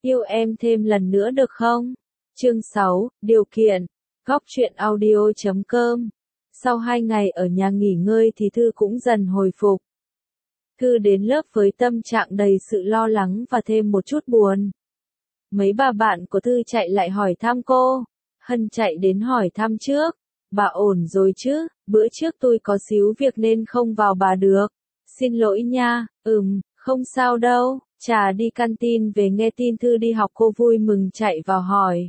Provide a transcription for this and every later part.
Yêu em thêm lần nữa được không? Chương 6, điều kiện. Góc truyện audio.com. Sau 2 ngày ở nhà nghỉ ngơi thì Thư cũng dần hồi phục. Thư đến lớp với tâm trạng đầy sự lo lắng và thêm một chút buồn. Mấy bà bạn của Thư chạy lại hỏi thăm cô. Hân chạy đến hỏi thăm trước. Bà ổn rồi chứ, bữa trước tôi có xíu việc nên không vào bà được. Xin lỗi nha, không sao đâu. Trà đi canteen về nghe tin Thư đi học cô vui mừng chạy vào hỏi.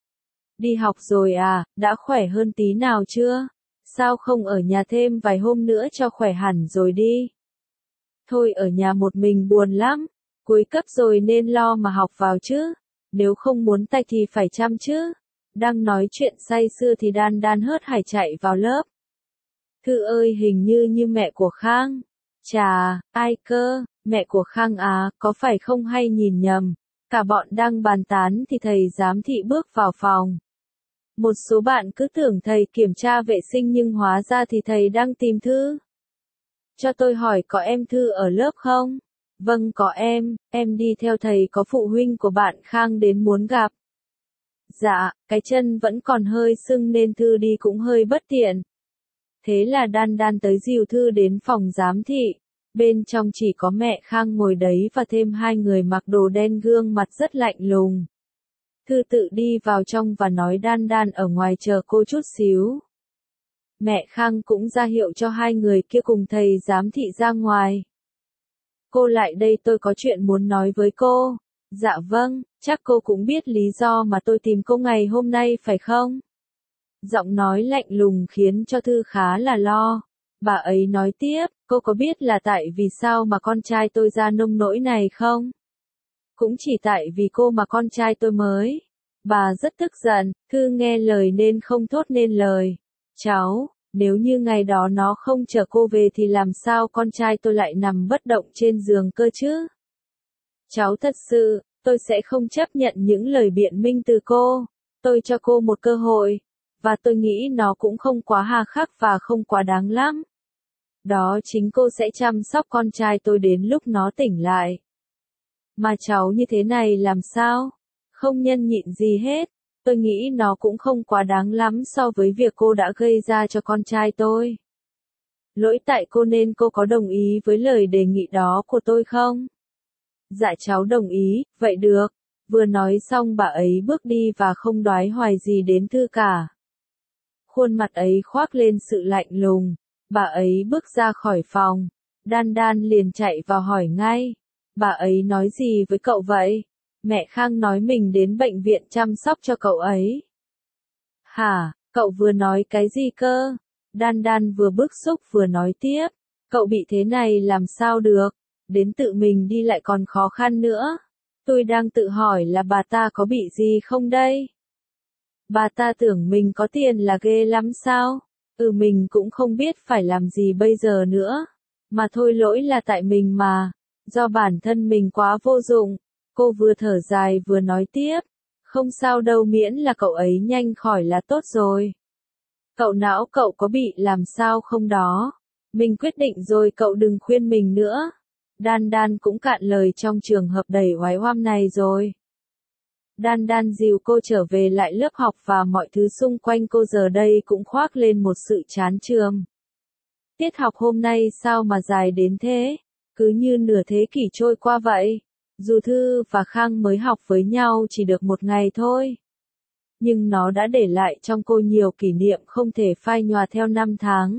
Đi học rồi à, đã khỏe hơn tí nào chưa? Sao không ở nhà thêm vài hôm nữa cho khỏe hẳn rồi đi? Thôi ở nhà một mình buồn lắm, cuối cấp rồi nên lo mà học vào chứ, nếu không muốn tay thì phải chăm chứ. Đang nói chuyện say sưa thì Đan Đan hớt hải chạy vào lớp. Thư ơi hình như mẹ của Khang. Chà, ai cơ, mẹ của Khang à, có phải không hay nhìn nhầm. Cả bọn đang bàn tán thì thầy giám thị bước vào phòng. Một số bạn cứ tưởng thầy kiểm tra vệ sinh nhưng hóa ra thì thầy đang tìm Thư. Cho tôi hỏi có em Thư ở lớp không? Vâng có em đi theo thầy có phụ huynh của bạn Khang đến muốn gặp. Dạ, cái chân vẫn còn hơi sưng nên Thư đi cũng hơi bất tiện. Thế là Đan Đan tới dìu Thư đến phòng giám thị. Bên trong chỉ có mẹ Khang ngồi đấy và thêm 2 người mặc đồ đen gương mặt rất lạnh lùng. Thư tự đi vào trong và nói Đan Đan ở ngoài chờ cô chút xíu. Mẹ Khang cũng ra hiệu cho 2 người kia cùng thầy giám thị ra ngoài. Cô lại đây tôi có chuyện muốn nói với cô. Dạ vâng, chắc cô cũng biết lý do mà tôi tìm cô ngày hôm nay phải không? Giọng nói lạnh lùng khiến cho Thư khá là lo. Bà ấy nói tiếp, cô có biết là tại vì sao mà con trai tôi ra nông nỗi này không? Cũng chỉ tại vì cô mà con trai tôi mới. Bà rất tức giận, Thư nghe lời nên không thốt nên lời. Cháu, nếu như ngày đó nó không chở cô về thì làm sao con trai tôi lại nằm bất động trên giường cơ chứ? Cháu thật sự, tôi sẽ không chấp nhận những lời biện minh từ cô. Tôi cho cô một cơ hội. Và tôi nghĩ nó cũng không quá hà khắc và không quá đáng lắm. Đó chính cô sẽ chăm sóc con trai tôi đến lúc nó tỉnh lại. Mà cháu như thế này làm sao? Không nhân nhịn gì hết. Tôi nghĩ nó cũng không quá đáng lắm so với việc cô đã gây ra cho con trai tôi. Lỗi tại cô nên cô có đồng ý với lời đề nghị đó của tôi không? Dạ cháu đồng ý, vậy được. Vừa nói xong bà ấy bước đi và không đoái hoài gì đến Thư cả. Khuôn mặt ấy khoác lên sự lạnh lùng. Bà ấy bước ra khỏi phòng. Đan Đan liền chạy vào hỏi ngay. Bà ấy nói gì với cậu vậy? Mẹ Khang nói mình đến bệnh viện chăm sóc cho cậu ấy. Hả, cậu vừa nói cái gì cơ? Đan Đan vừa bức xúc vừa nói tiếp. Cậu bị thế này làm sao được? Đến tự mình đi lại còn khó khăn nữa. Tôi đang tự hỏi là bà ta có bị gì không đây? Bà ta tưởng mình có tiền là ghê lắm sao? Mình cũng không biết phải làm gì bây giờ nữa. Mà thôi lỗi là tại mình mà. Do bản thân mình quá vô dụng. Cô vừa thở dài vừa nói tiếp. Không sao đâu miễn là cậu ấy nhanh khỏi là tốt rồi. Cậu não cậu có bị làm sao không đó? Mình quyết định rồi cậu đừng khuyên mình nữa. Đan Đan cũng cạn lời trong trường hợp đầy oái oăm này rồi. Đan Đan dìu cô trở về lại lớp học và mọi thứ xung quanh cô giờ đây cũng khoác lên một sự chán chường. Tiết học hôm nay sao mà dài đến thế? Cứ như nửa thế kỷ trôi qua vậy. Dù Thư và Khang mới học với nhau chỉ được 1 ngày thôi. Nhưng nó đã để lại trong cô nhiều kỷ niệm không thể phai nhòa theo năm tháng.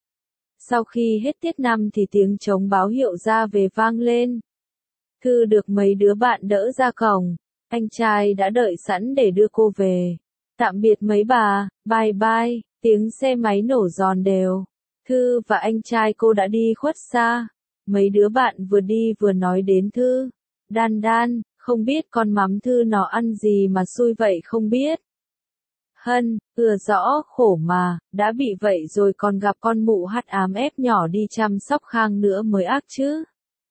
Sau khi hết tiết năm thì tiếng trống báo hiệu ra về vang lên. Thư được mấy đứa bạn đỡ ra cổng. Anh trai đã đợi sẵn để đưa cô về. Tạm biệt mấy bà, bye bye, tiếng xe máy nổ giòn đều. Thư và anh trai cô đã đi khuất xa. Mấy đứa bạn vừa đi vừa nói đến Thư. Đan Đan, không biết con mắm Thư nó ăn gì mà xui vậy không biết. Hân, rõ khổ mà, đã bị vậy rồi còn gặp con mụ hắt ám ép nhỏ đi chăm sóc Khang nữa mới ác chứ.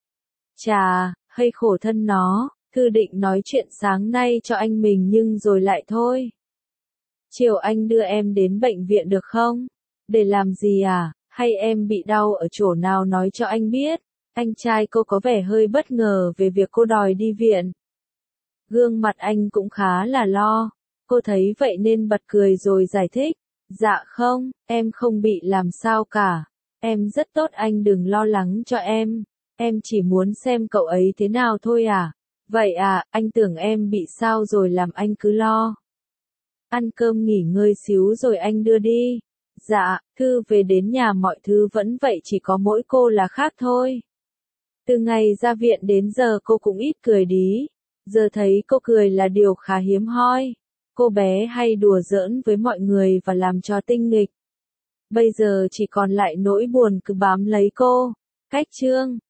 Chà, hay khổ thân nó. Thư định nói chuyện sáng nay cho anh mình nhưng rồi lại thôi. Chiều anh đưa em đến bệnh viện được không? Để làm gì à? Hay em bị đau ở chỗ nào nói cho anh biết? Anh trai cô có vẻ hơi bất ngờ về việc cô đòi đi viện. Gương mặt anh cũng khá là lo. Cô thấy vậy nên bật cười rồi giải thích. Dạ không, em không bị làm sao cả. Em rất tốt, anh đừng lo lắng cho em. Em chỉ muốn xem cậu ấy thế nào thôi à. Vậy à, anh tưởng em bị sao rồi làm anh cứ lo. Ăn cơm nghỉ ngơi xíu rồi anh đưa đi. Dạ, Thư về đến nhà mọi thứ vẫn vậy, chỉ có mỗi cô là khác thôi. Từ ngày ra viện đến giờ cô cũng ít cười đí. Giờ thấy cô cười là điều khá hiếm hoi. Cô bé hay đùa giỡn với mọi người và làm trò tinh nghịch. Bây giờ chỉ còn lại nỗi buồn cứ bám lấy cô. Cách chương